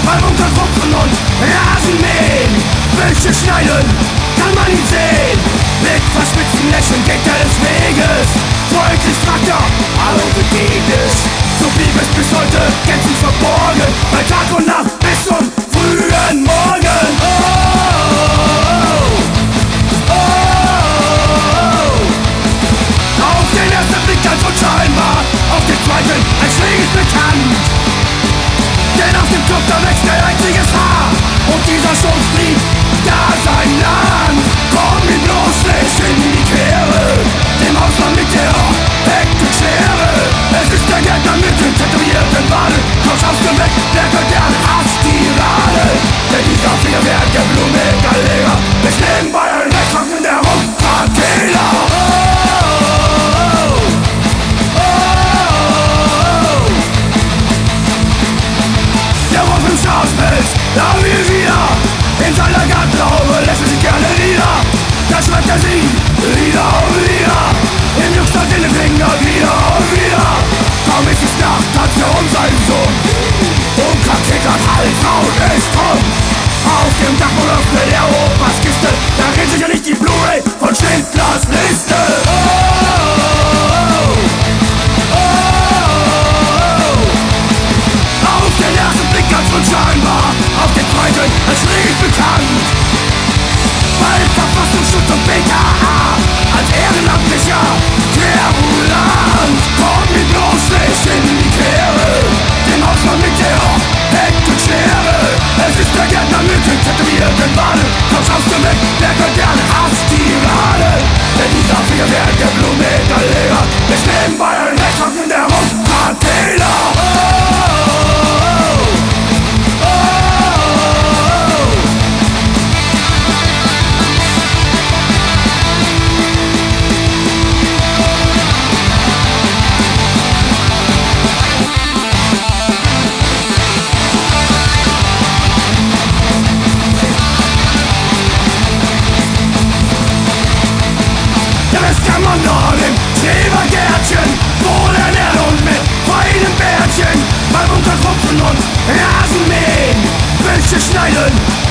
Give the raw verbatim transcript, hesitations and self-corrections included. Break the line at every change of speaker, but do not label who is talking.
beim Unterrupfen und Rasenmähen. Büsche schneiden, kann man ihn sehen. Mit verspitzten Lächeln geht er des Weges. Freundlich fragt er, hallo, wie geht es? So blieb es bis heute gänzlich verborgen, bei Tag und Nacht bis zum frühen Morgen. Oh, oh, oh. Auf den ersten Blick ganz unscheinbar, auf den zweiten ein schräges bekannt. Denn auf dem Kopf da wächst kein einziges Haar und dieser Schutz blieb da sein Land. Komm ihm bloß nicht in die Quere, dem Hausmann mit der Hektikschere. Es ist der Gärtner mit dem tätowierten Wal. Komm, schaust du weg, der gehört der Hasstirade. Denn dieser Feuerwerk der Blumegalera ist nebenbei ein rechtstrocknender Rumprakela. Da wir wieder in seiner Gartenlaube lässt er sich gerne nieder. Da schreibt er sie wieder und wieder, im Juckstart in den Finger wieder und wieder. Kaum ist es Nacht, tanzt er um seinen Sohn und krankelt halt Haut ist drum. Auf dem Dachboden öffnet er Opas Kiste, da rennt sich ja nicht die Blu-ray von Schindlers Liste. Oh, oh, oh, oh. Auf den ersten Blick ganz unscheinbar, auf den zweiten als schräg bekannt. Bald Verfassungsschutz und B K A als ehrenamtlicher Querulant. Komm ihm bloß nicht in die Quere, dem Hausmann mit der Hektikschere. Es ist der Gärtner mit dem tätowierten Wal. Komm, schaust du weg, der gehört der Hasstirade. Denn dieser Feuerwerk der Blumegalera ist nebenbei ein rechtstrocknender Rumprakela. Im Schrebergärtchen wohnen er und mit feinen Bärtchen beim Unterrupfen und Rasenmähen, Büsche schneiden,